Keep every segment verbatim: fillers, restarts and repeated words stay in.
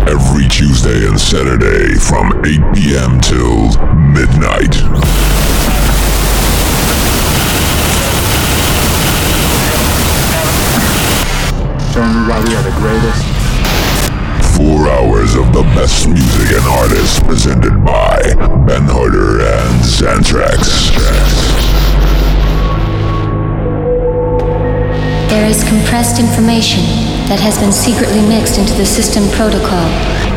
every Tuesday and Saturday from eight p.m. till midnight. Showing you why we are the greatest. Four hours of the best music and artists presented by Ben Harder and Xantrax. There is compressed information that has been secretly mixed into the system protocol.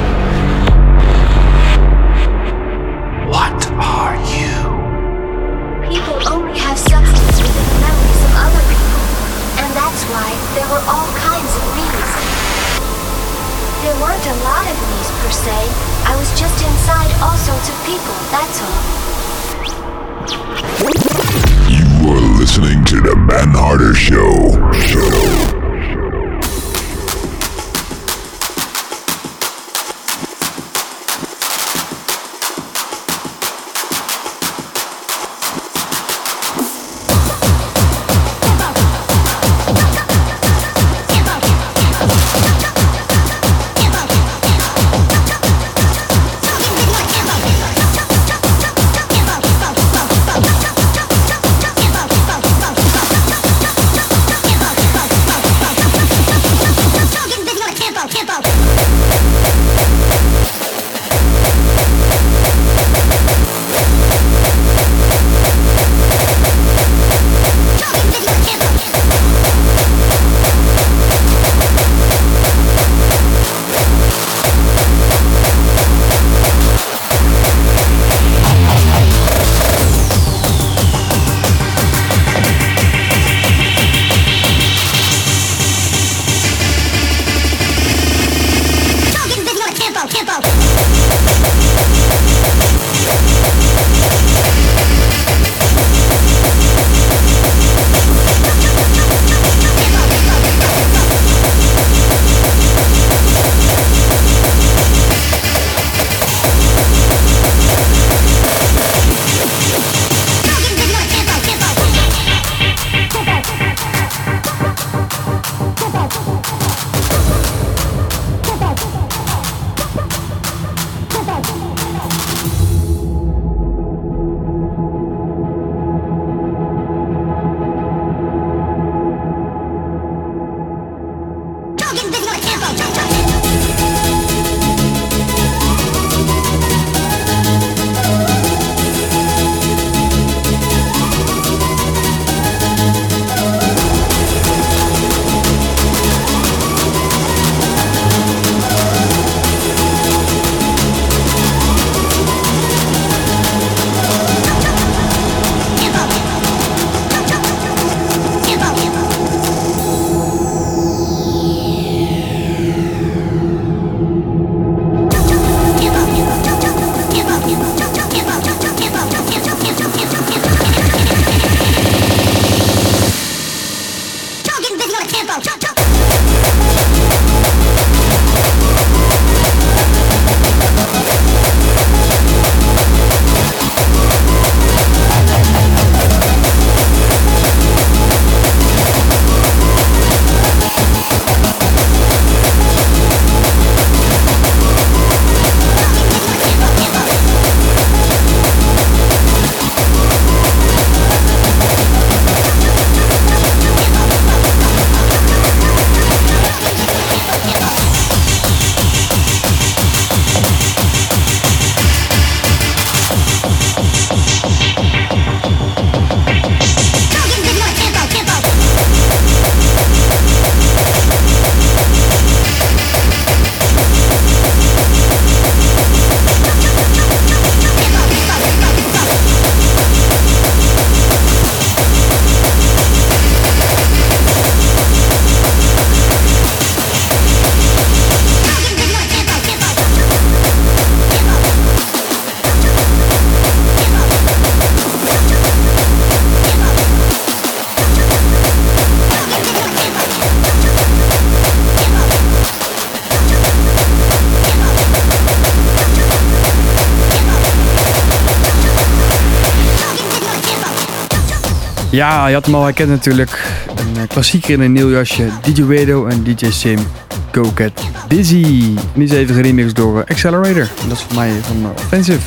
What are you? People only have substance within the memories of other people, and that's why there were all kinds of me's. There weren't a lot of me's per se. I was just inside all sorts of people, that's all. You are listening to the Ben Harder Show. Show. Ja, je had hem al herkend natuurlijk. Een klassieker in een nieuw jasje. D J Wedo en D J Sim. Go Get Busy. En die is even geremixed door uh, Accelerator. En dat is voor mij van uh, Offensive.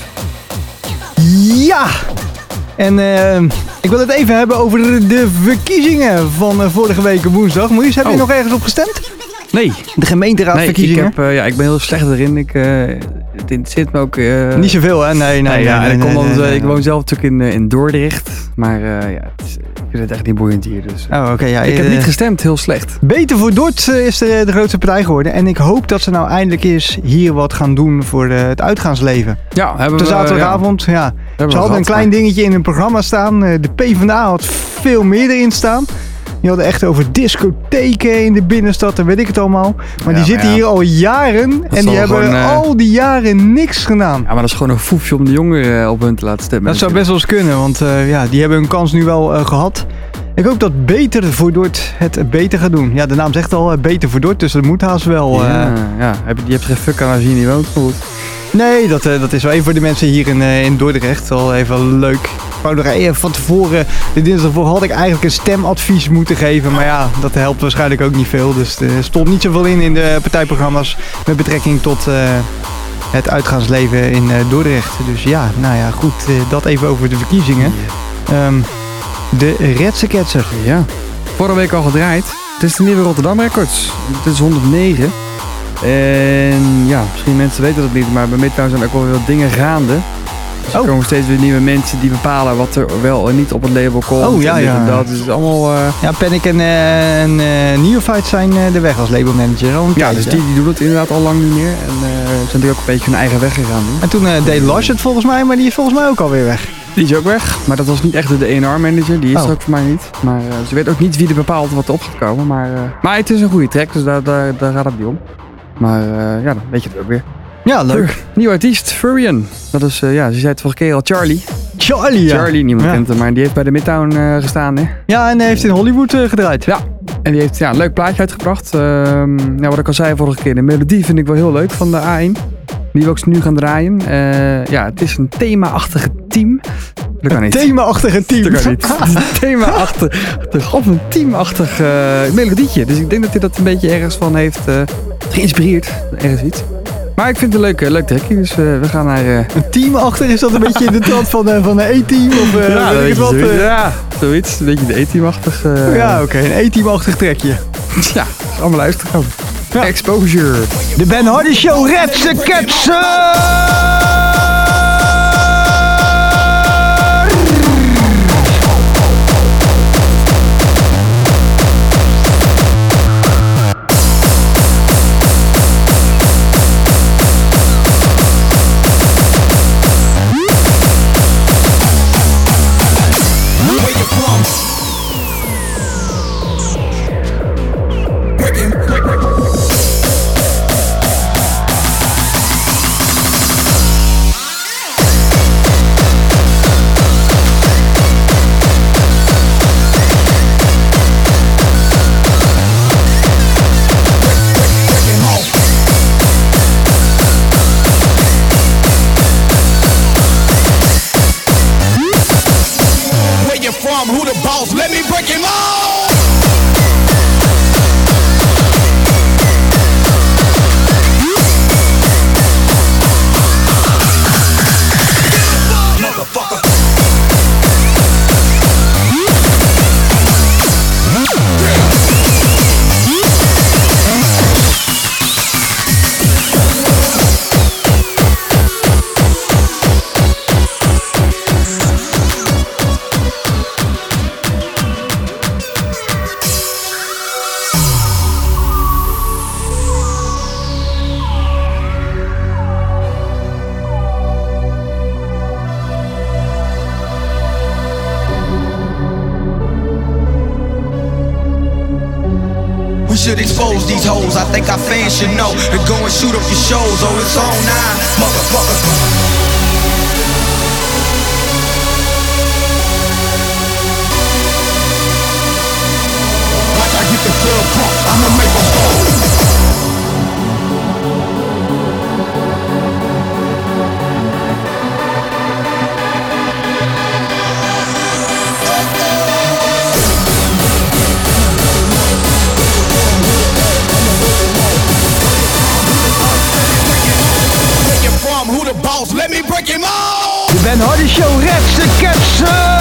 Ja! En uh, ik wil het even hebben over de verkiezingen van uh, vorige week woensdag. Maurice, heb oh. je nog ergens op gestemd? Nee. De gemeenteraadsverkiezingen? Nee, ik, heb, uh, ja, ik ben heel slecht erin. Ik, uh, het interesseert me ook... Uh, Niet zoveel, hè? Nee, nee, nee. ja, nee, ik, nee, nee, nee, nee, nee. ik woon zelf natuurlijk in, uh, in Dordrecht. Maar uh, ja, het is, ik vind het echt niet boeiend hier. Dus, uh, oh, okay, ja, ik uh, heb niet gestemd, heel slecht. Beter voor Dort uh, is de, de grootste partij geworden. En ik hoop dat ze nou eindelijk eens hier wat gaan doen voor de, het uitgaansleven. Ja, hebben de we... zaterdagavond, ja. ja. Ze hadden gehad, een klein maar... dingetje in hun programma staan. Uh, de PvdA had veel meer erin staan. Die hadden echt over discotheken in de binnenstad en weet ik het allemaal. Maar ja, die zitten maar ja. hier al jaren dat en die hebben gewoon, uh... al die jaren niks gedaan. Ja, maar dat is gewoon een foefje om de jongeren op hun te laten stemmen. Dat zou best wel eens kunnen, want uh, ja, die hebben hun kans nu wel uh, gehad. Ik hoop dat Beter voor Dort het beter gaat doen. Ja, de naam zegt al, uh, Beter voor Dort, dus dat moet haast wel. Uh... Ja, ja. Je hebt geen fuck aan als je hier niet woont, goed. Nee, dat, uh, dat is wel even voor de mensen hier in, uh, in Dordrecht wel even leuk. Ik wou nog even van tevoren, de dinsdag ervoor had ik eigenlijk een stemadvies moeten geven. Maar ja, dat helpt waarschijnlijk ook niet veel. Dus er stond niet zoveel in in de partijprogramma's met betrekking tot uh, het uitgaansleven in uh, Dordrecht. Dus ja, nou ja, goed. Uh, dat even over de verkiezingen. Um, de Redseketser. Ja, vorige week al gedraaid. Het is de nieuwe Rotterdam Records. Het is honderdnegen. En ja, misschien mensen weten dat niet, maar bij Midtown zijn ook wel veel dingen gaande. Dus er oh. komen steeds weer nieuwe mensen die bepalen wat er wel en niet op het label komt. Oh ja, ja. Dat is allemaal... Uh... Ja, Panic en, uh, en uh, Neophyte zijn uh, de weg als labelmanager. Ja, dus die, die doen het inderdaad al lang niet meer. En uh, zijn natuurlijk ook een beetje hun eigen weg gegaan. Doen. En toen uh, deed Lars het volgens mij, maar die is volgens mij ook alweer weg. Die is ook weg, maar dat was niet echt de E en R manager. Die is oh. er ook voor mij niet. Maar uh, ze weet ook niet wie er bepaalt wat er op gaat komen. Maar, uh, maar het is een goede track, dus daar, daar, daar gaat het niet om. Maar uh, ja, dan weet je het ook weer. Ja, leuk. Nieuw artiest, Furion. Dat is, uh, ja, ze zei het vorige keer al, Charlie. Charlie, ja. Charlie, niemand ja. kent hem, maar die heeft bij de Midtown uh, gestaan, hè. Ja, en hij heeft in Hollywood uh, gedraaid. Ja, en die heeft ja, een leuk plaatje uitgebracht. Uh, ja, wat ik al zei vorige keer, de melodie vind ik wel heel leuk van de A één. Die wil ik nu gaan draaien. Uh, ja, het is een thema-achtige team. Dat kan niet. Een thema-achtige team? Dat kan niet. Een thema-achtig, of een teamachtig uh, melodietje. Dus ik denk dat hij dat een beetje ergens van heeft uh, geïnspireerd. Ergens iets. Maar ik vind het een leuk, leuk trekje, dus uh, we gaan naar... Uh... Een team achter, is dat een beetje in de trant van, uh, van een E-team? Of, uh, ja, weet ik wat, zoiets, uh... ja, zoiets. Een beetje de E-team-achtig... Uh... Ja, oké, okay, een E-team-achtig trekje. Ja, allemaal luisteren. Ja. Exposure. De Ben Hardy Show, Redseketser! Who the boss? Let me break him off! Motherfucker! We should expose these hoes, I think our fans should know. And go and shoot up your shows, oh it's on nine, motherfucker. Watch I get the club pump, I'ma make them fall. show, Redse Ketsen!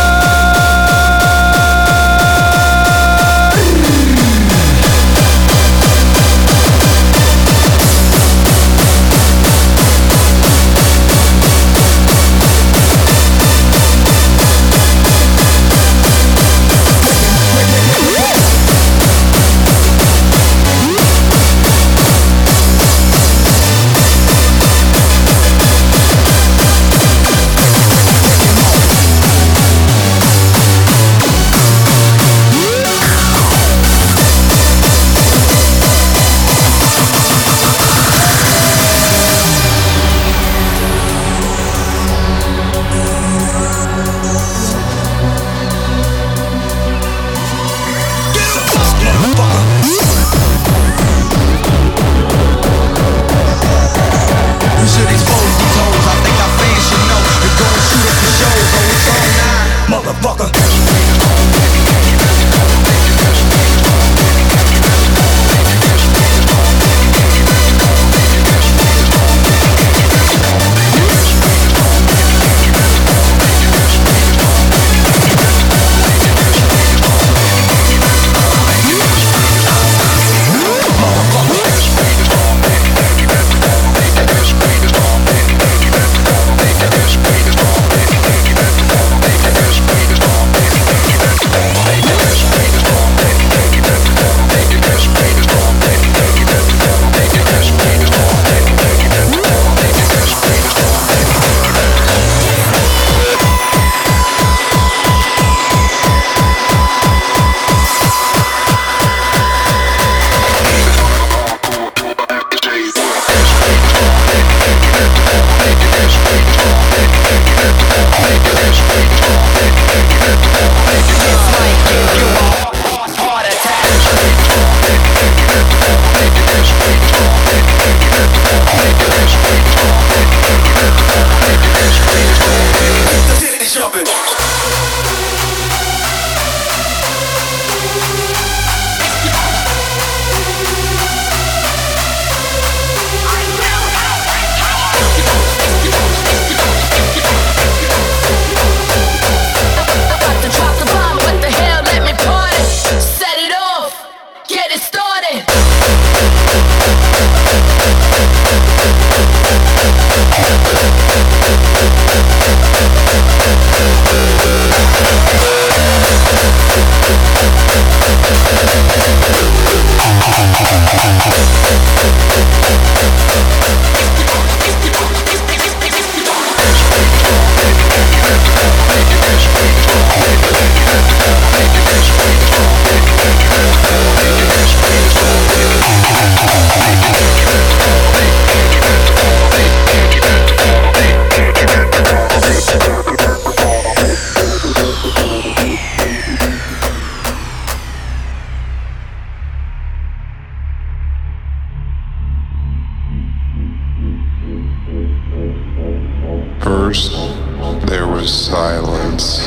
First, there was silence,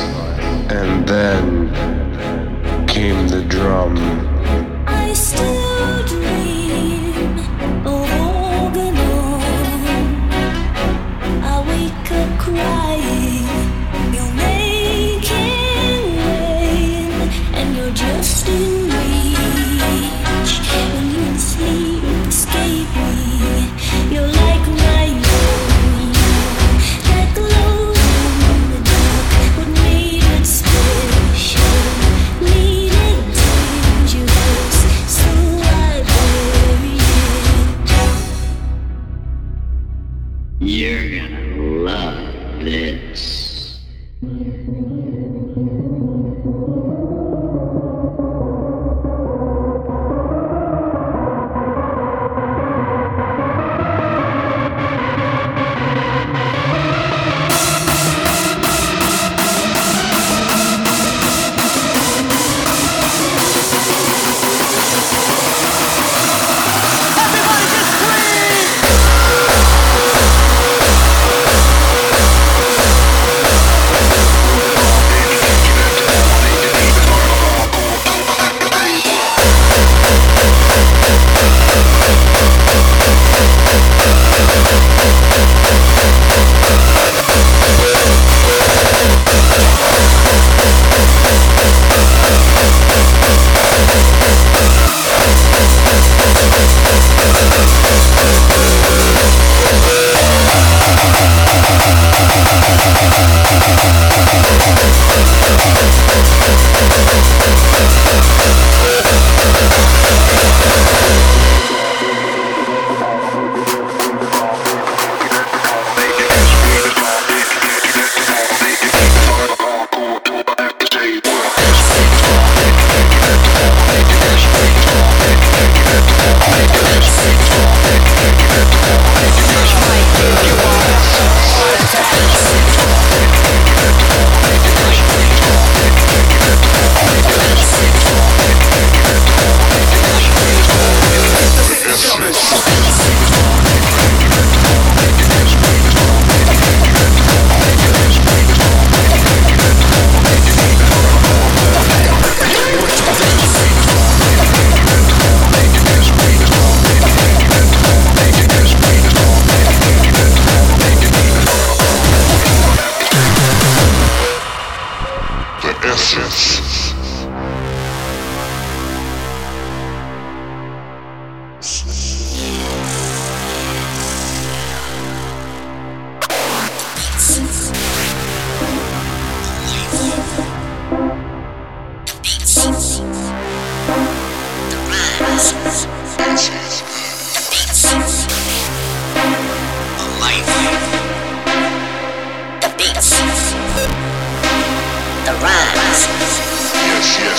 and then came the drum. I still dream of Organon. I wake up crying, you're making rain, and you're just in reach. When you sleep, escape me, you're like my moon, that glows in the dark. What made it special? Needed danger.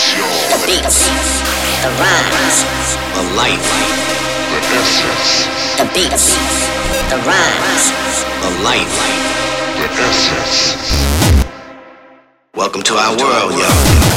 The beats, the rhymes, the life, the essence. The beats, the rhymes, the life, the essence. Welcome to our world, yo.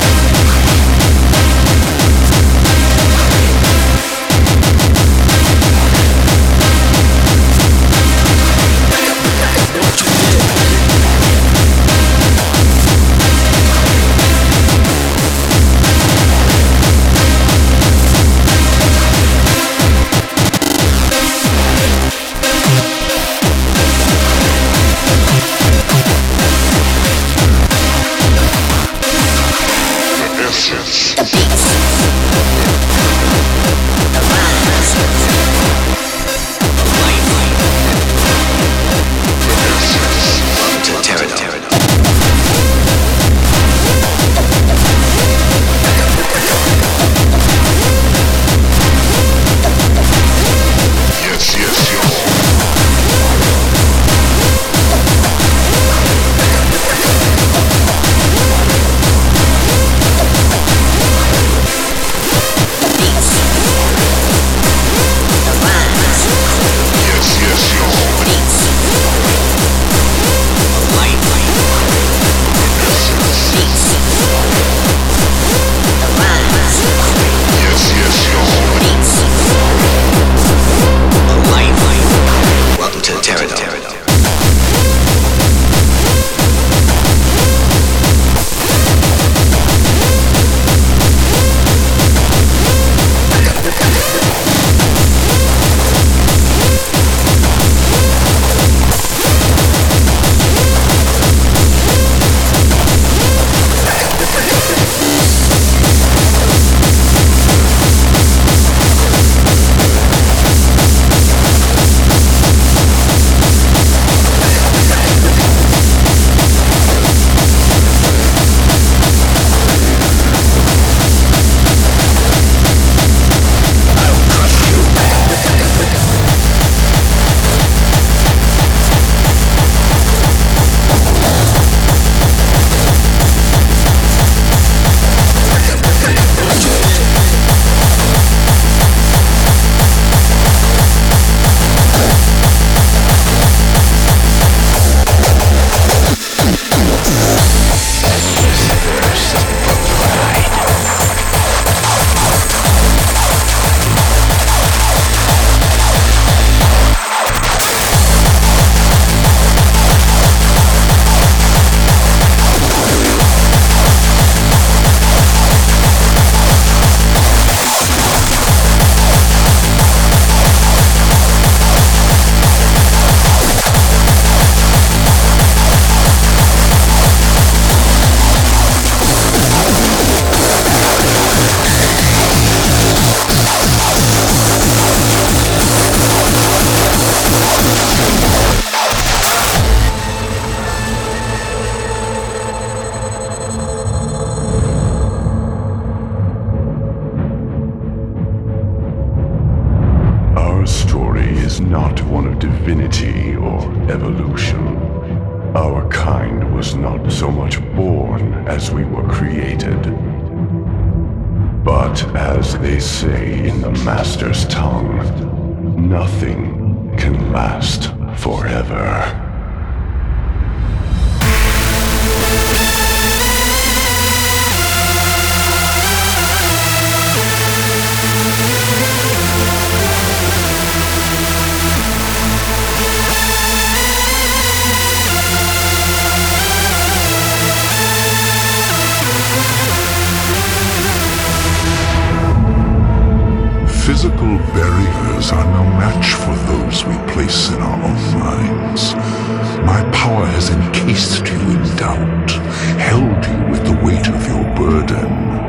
Physical barriers are no match for those we place in our own minds. My power has encased you in doubt, held you with the weight of your burden.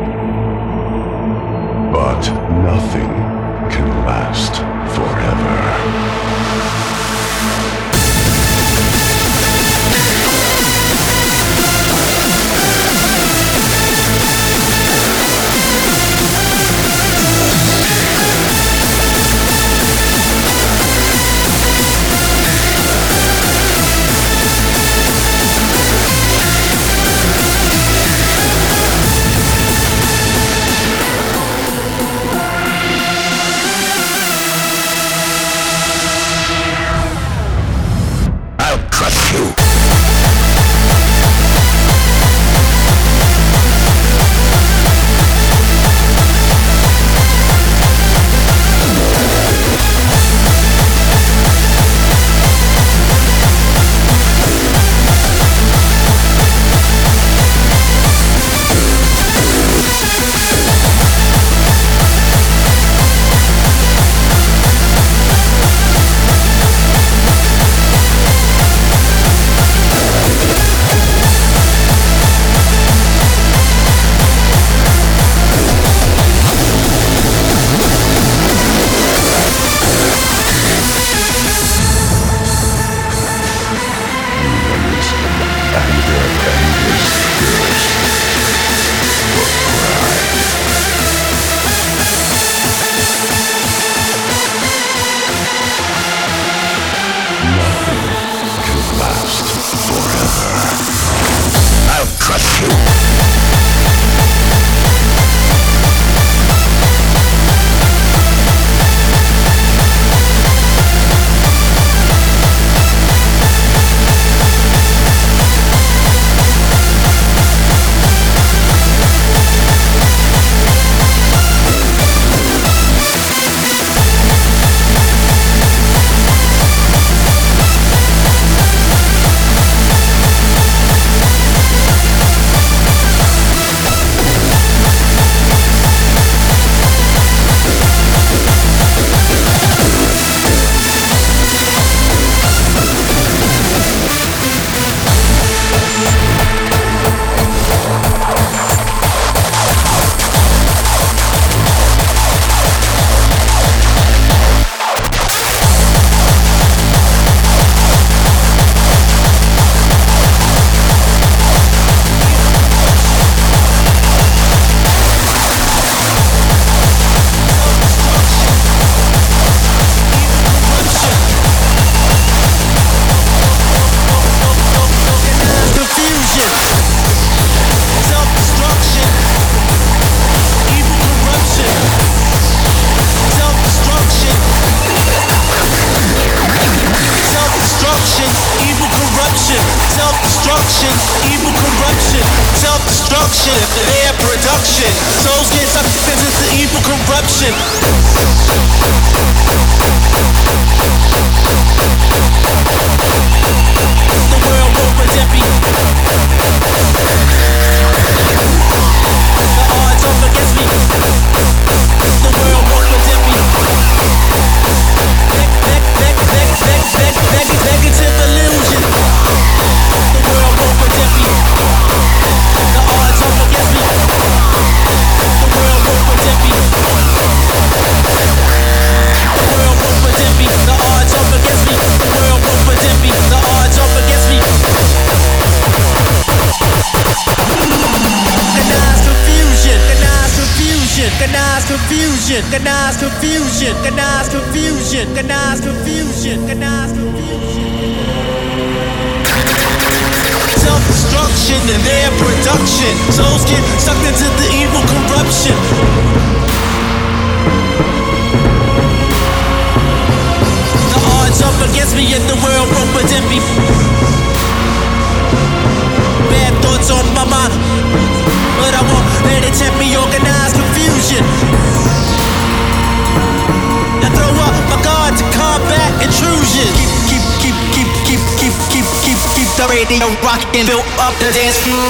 But nothing can last forever. self-destruction, their production. Souls get sucked into the evil corruption. The world won't protect me. The odds are against me. The world won't protect me. Negative illusion. The world won't protect me. The odds are against me. The world won't protect me. The world won't protect me. The odds are against me. The world won't protect me. The odds are against me. Organize confusion. Organize confusion. Organize confusion. Organize confusion. Organize confusion. Self-destruction and their production. Souls get sucked into the evil corruption. The odds up against me and the world won't protect me. Bad thoughts on my mind, but I won't let it tempt me. Organize confusion. I throw up my guard to combat intrusion. Keep, keep, keep, keep, keep, keep, keep, keep, keep the radio rockin', built up the dance floor.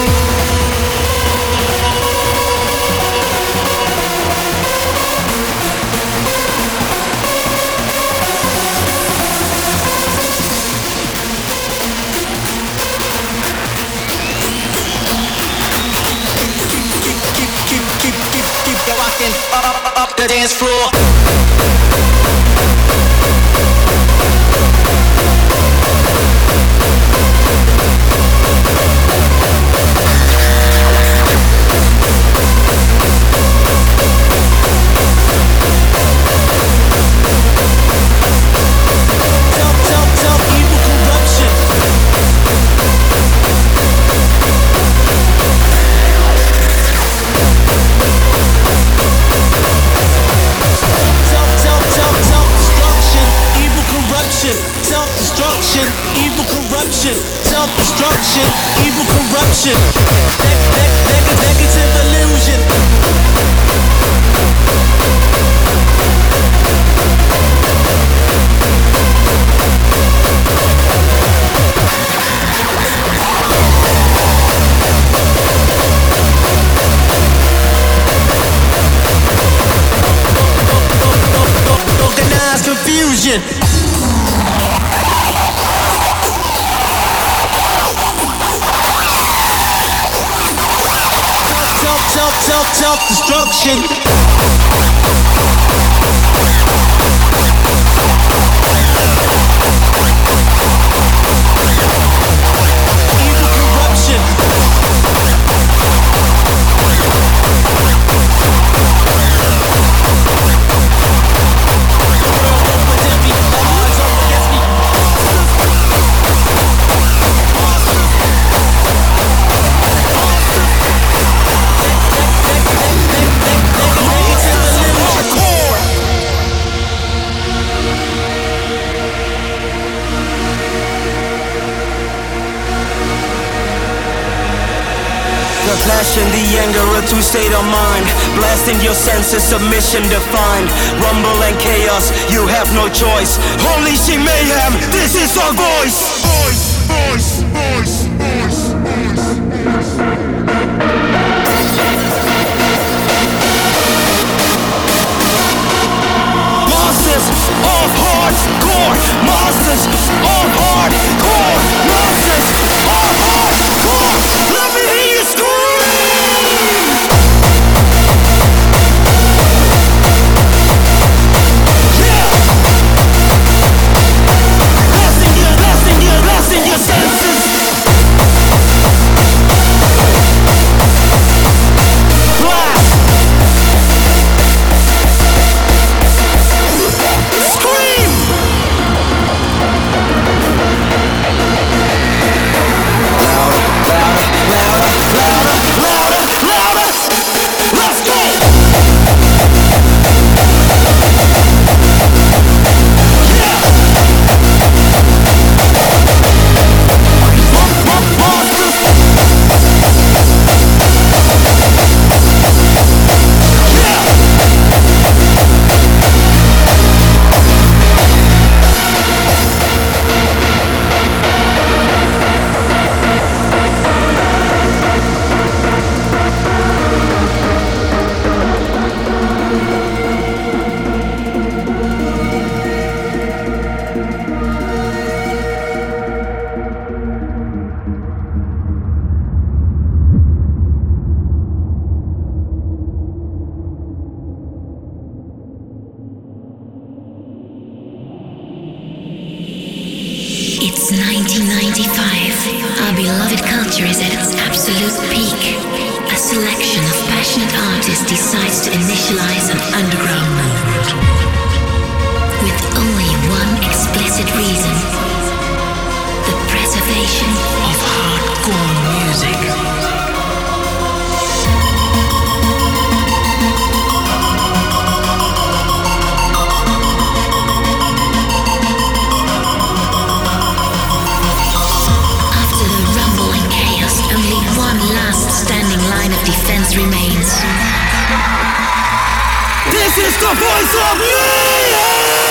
Up, up the dance floor. Self-destruction, evil corruption. Self-destruction, evil corruption. Neg- neg- neg- negative illusion. Organize confusion. Self, self, self-destruction. Evil corruption. The passion, the anger, a two state of mind. Blasting your senses, submission defined. Rumble and chaos, you have no choice. Holy shit mayhem, this is our voice. Voice, voice, voice, voice, voice. Monsters of hardcore. Monsters of hardcore. Monsters of hardcore. Let me hear you scream. Your senses. Blast. Scream. beloved culture is at its absolute peak, a selection of passionate artists decides to initialize an underground movement. With only one explicit reason: the preservation of hardcore music. Defense remains. This is the voice of mayhem!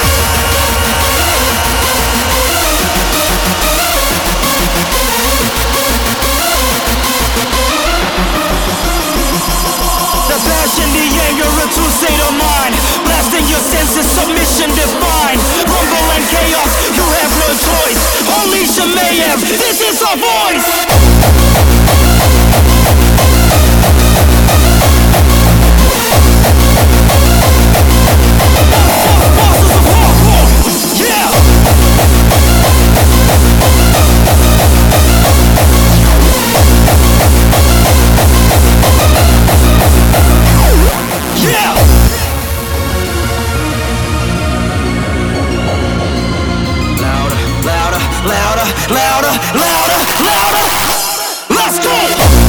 The passion, the anger, a true state of mind. Blasting your senses, submission defined. Rumble and chaos, you have no choice. Unleash your mayhem, this is our voice! Louder, louder, louder, louder! Let's go!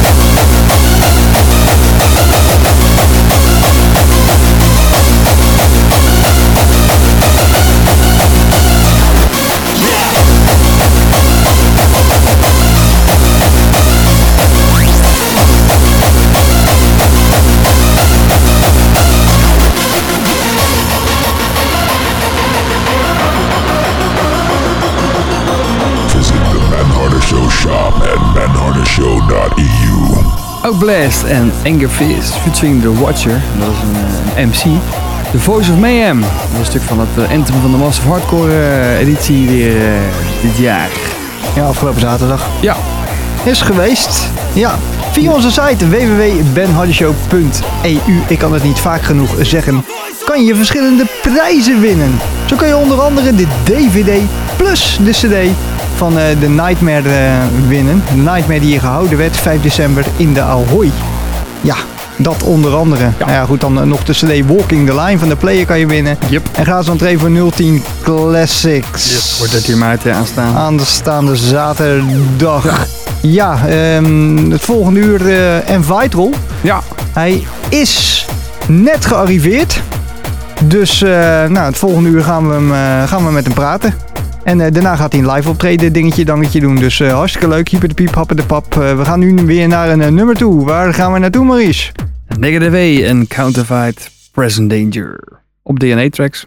Shop at benhardershow dot e u. Outblast en Angerfist featuring The Watcher, dat is een, een M C. The Voice of Mayhem, dat is een stuk van het uh, anthem van de Massive Hardcore uh, editie weer uh, dit jaar. Ja, afgelopen zaterdag. Ja. Is geweest. Ja. Via onze site w w w punt ben harder show punt e u, ik kan het niet vaak genoeg zeggen, kan je verschillende prijzen winnen. Zo kun je onder andere de D V D plus de C D van uh, de Nightmare uh, winnen. De Nightmare die hier gehouden werd vijf december in de Ahoy. Ja, dat onder andere. Ja. Nou ja, goed, dan uh, nog de C D Walking the Line van de Player kan je winnen. Yep. En gratis entree voor nul tien Classics. Yep, voor dertien maart uh, aanstaan. Aanstaande zaterdag. Ja, ja um, het volgende uur uh, en Vital. Ja. Hij is net gearriveerd. Dus uh, nou, het volgende uur gaan we, hem, uh, gaan we met hem praten. En uh, daarna gaat hij een live optreden dingetje dangetje doen. Dus uh, hartstikke leuk. Hyper de piep, happen de pap. Uh, we gaan nu weer naar een uh, nummer toe. Waar gaan we naartoe, Maurice? Negative A en Counterfeit Present Danger. Op D N A Tracks.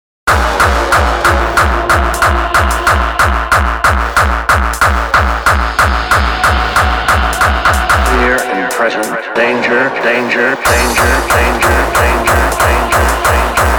Here in present danger, danger, danger, danger, danger, danger, danger,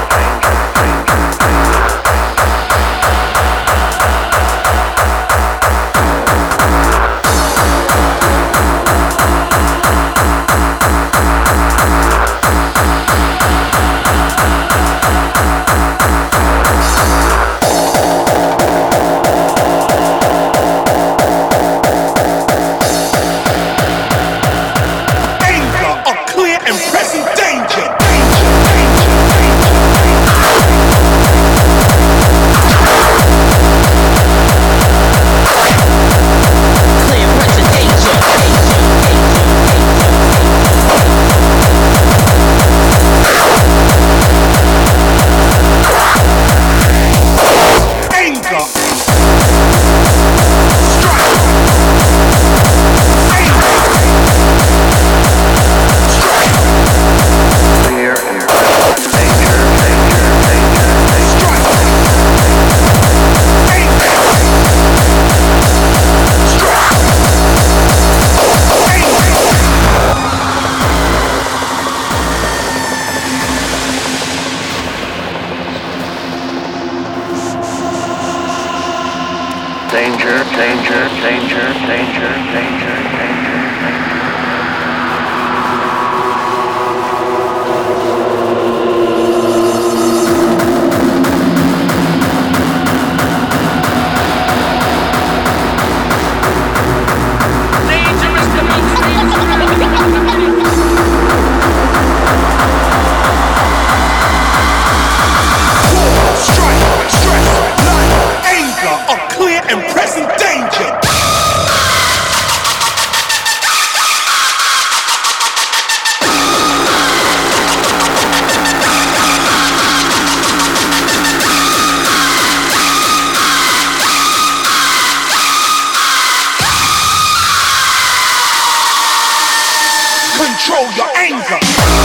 danger, danger, danger, danger, danger, danger, danger. Control your anger.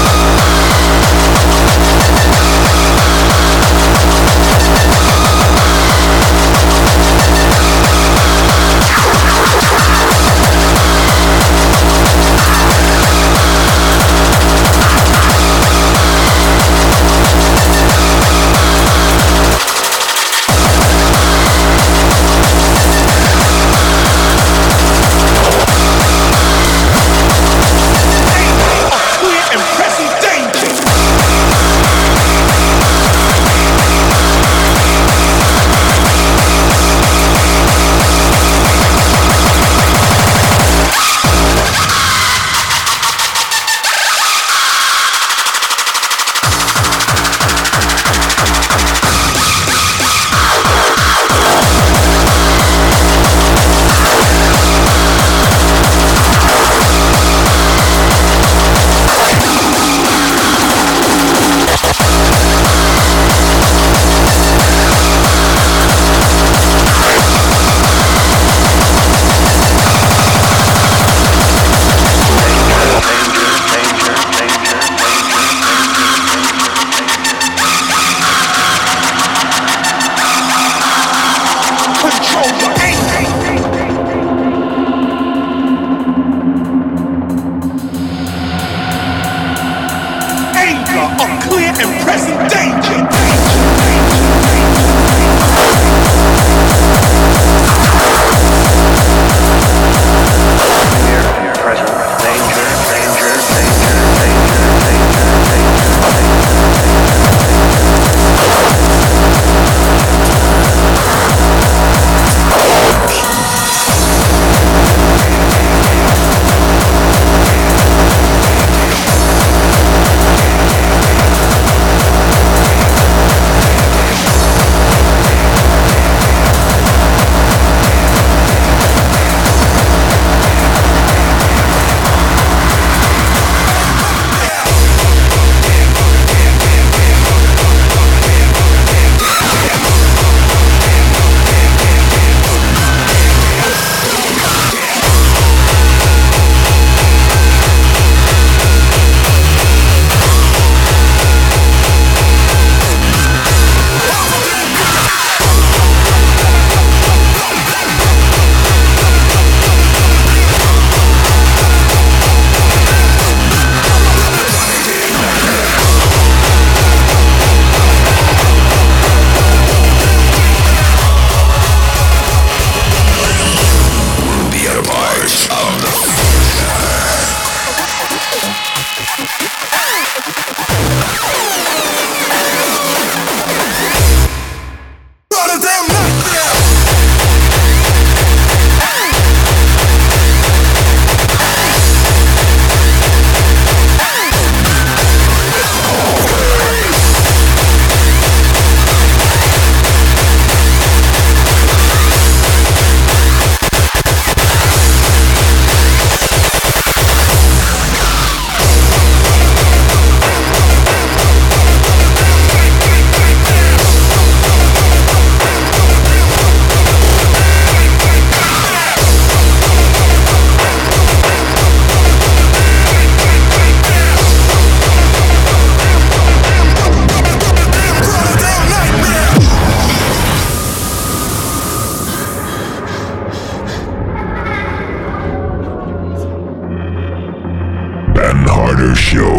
Harder Show.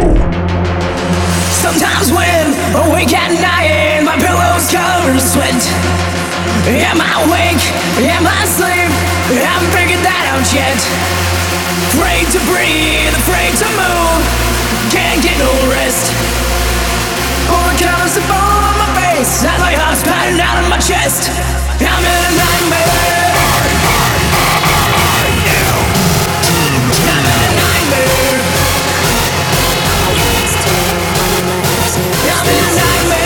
Sometimes when awake at night and my pillow's covered in sweat, am I awake? Am I asleep? I haven't figured that out yet. Afraid to breathe, afraid to move, can't get no rest. Overcomes the bone on my face as my heart's pounding out of my chest. I'm in a nightmare. I'm in a nightmare. I'm in a nightmare.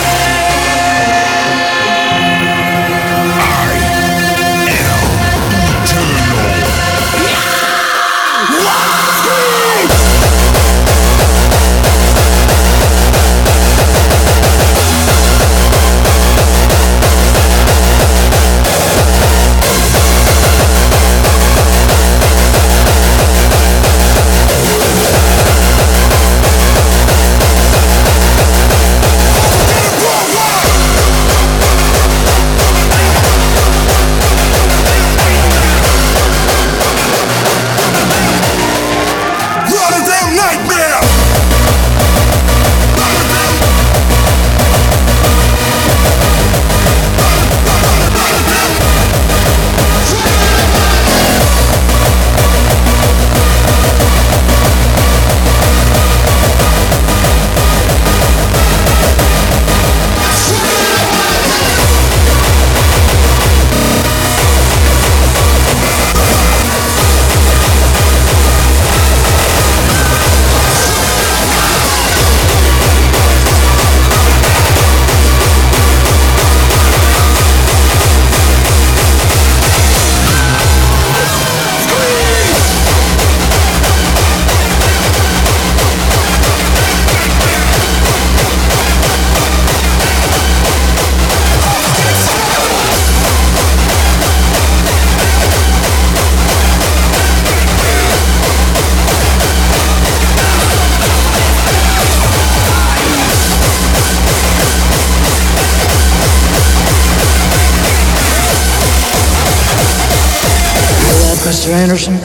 Mister Anderson.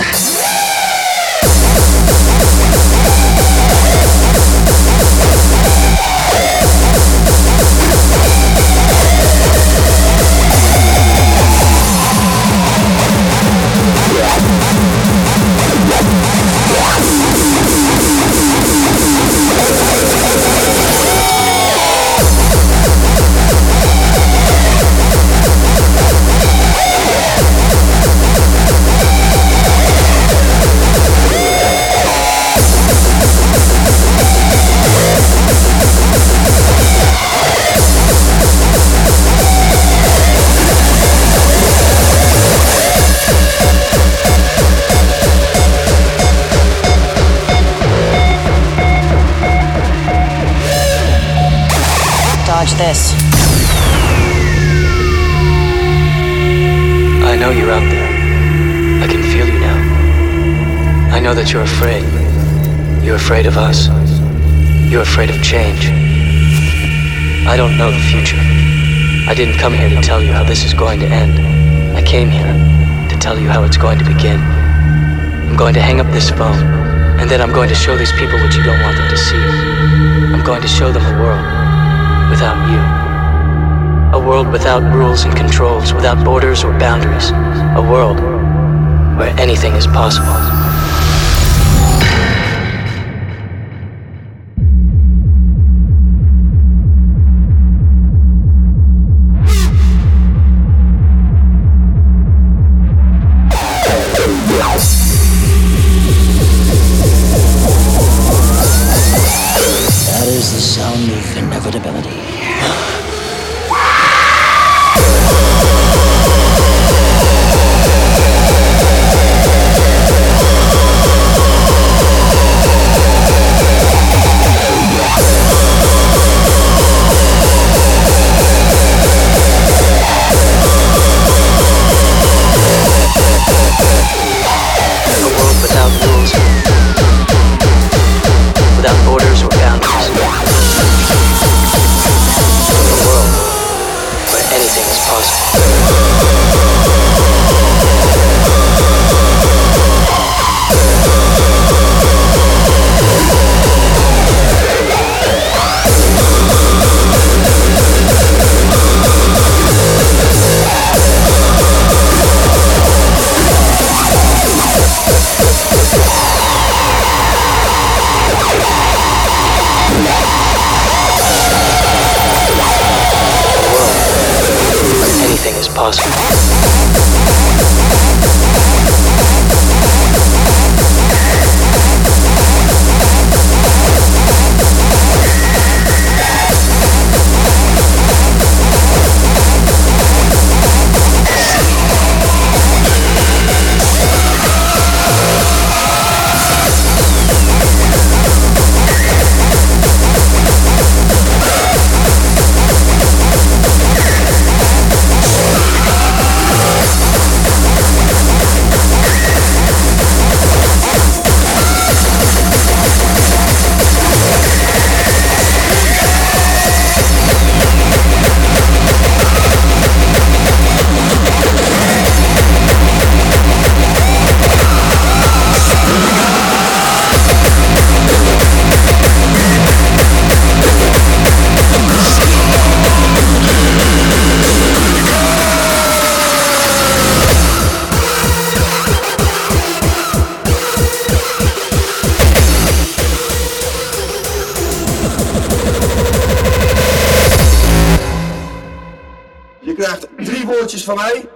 This. I know you're out there. I can feel you now. I know that you're afraid. You're afraid of us. You're afraid of change. I don't know the future. I didn't come here to tell you how this is going to end. I came here to tell you how it's going to begin. I'm going to hang up this phone, and then I'm going to show these people what you don't want them to see. I'm going to show them a world without you. A world without rules and controls, without borders or boundaries. A world where anything is possible. That is the sound of inevitability. Je krijgt drie woordjes van mij.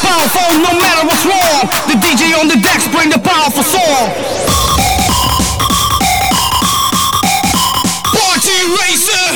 powerful no matter what's wrong. The D J on the decks bring the powerful song. Party Racer.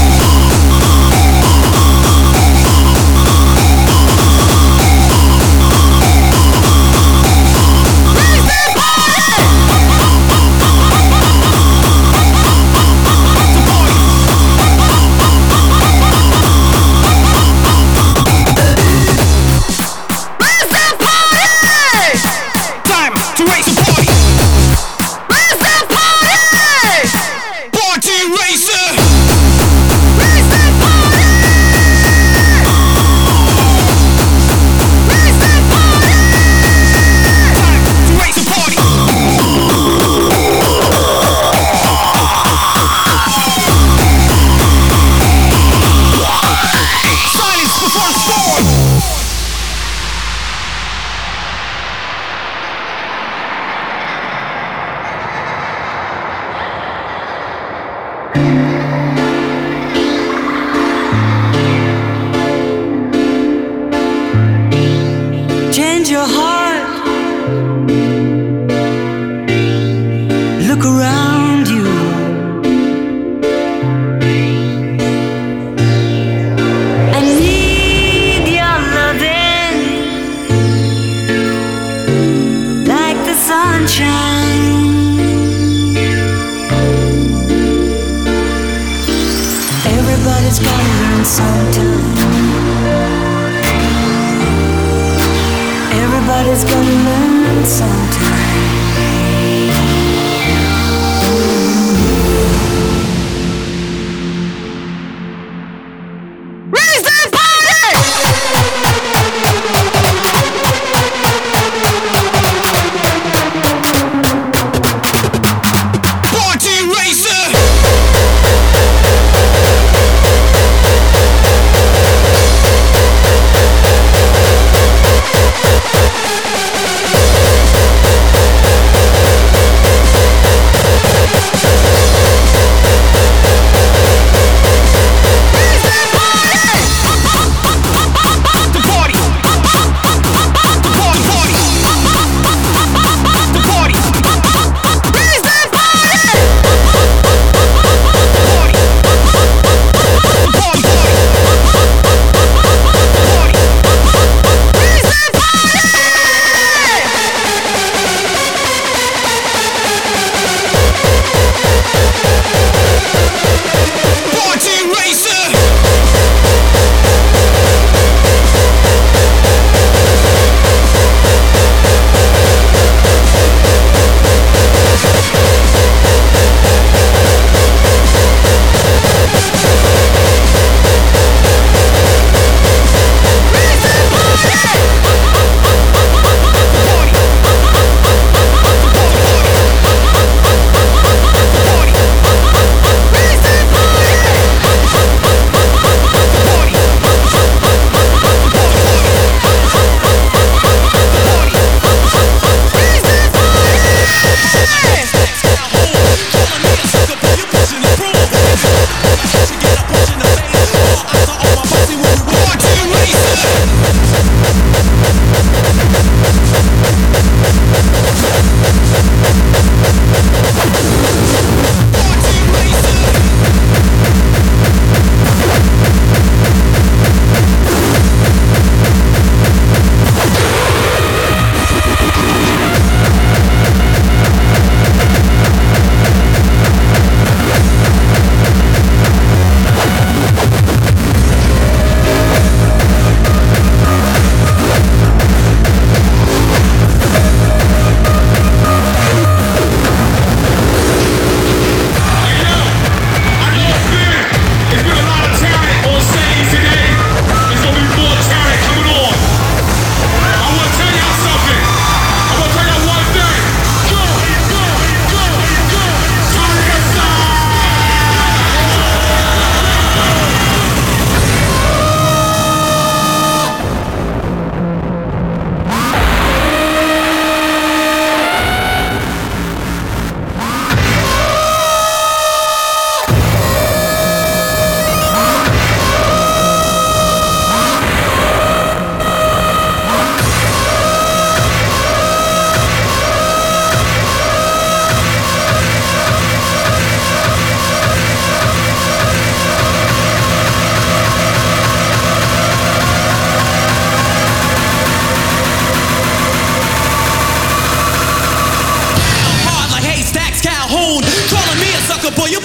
Change your heart. Look around you. I need your loving like the sunshine. Everybody's gotta learn sometime. Everybody's gonna learn sometime. Raise that party! Party Racer!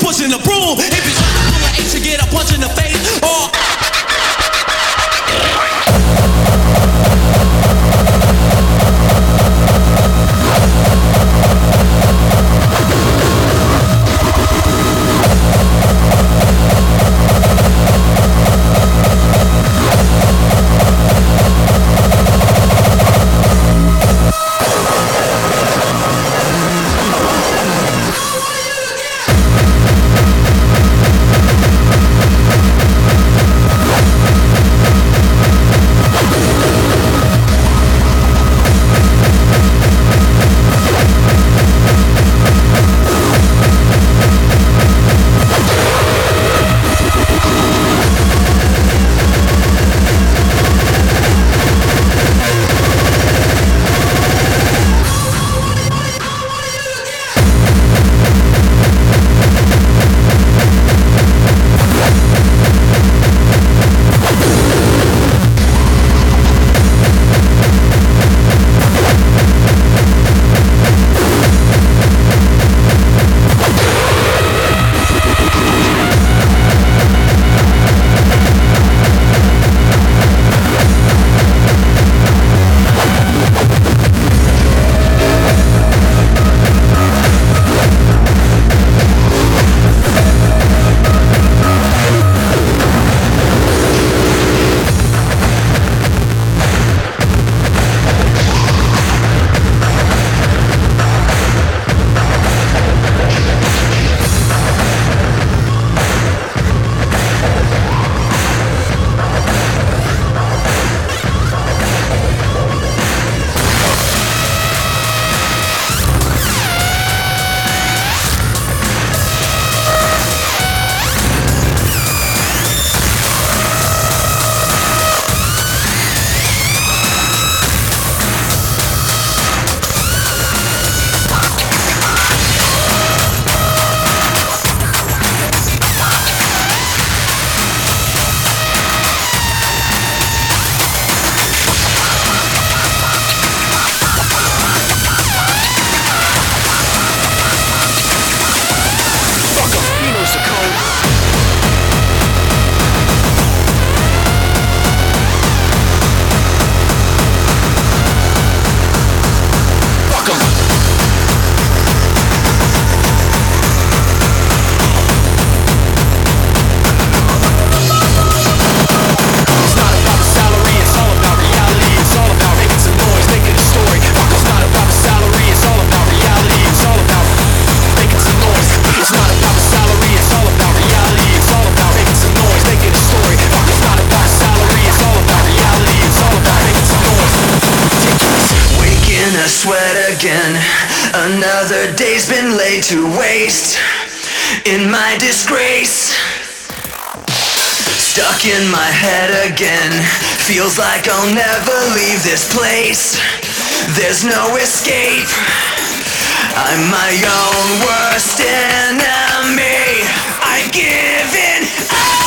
pushing the broom. If you're trying to pull an H, you get a punch in the face. Or another day's been laid to waste in my disgrace. Stuck in my head again, feels like I'll never leave this place. There's no escape, I'm my own worst enemy. I've given up.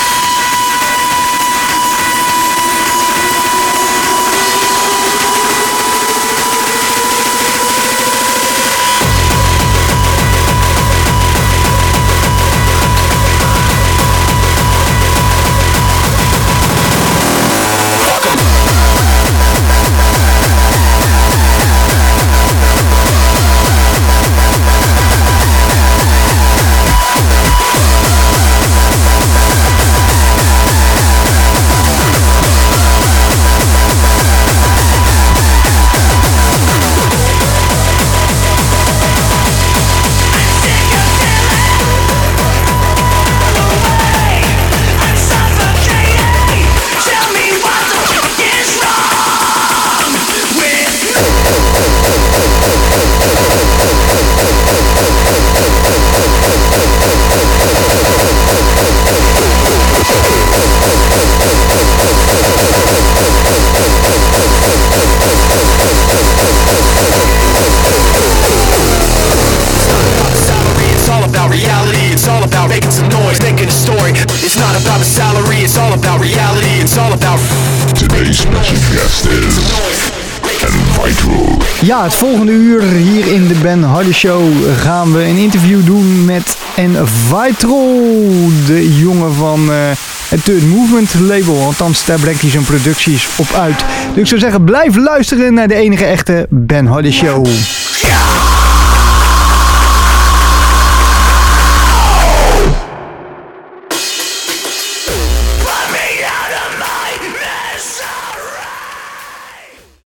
We'll be right back. Ja, het volgende uur hier in de Ben Hardy Show gaan we een interview doen met Envitrol, de jongen van uh, het Third Movement label. Althans, daar brengt hij zijn producties op uit. Dus ik zou zeggen, blijf luisteren naar de enige echte Ben Hardy Show.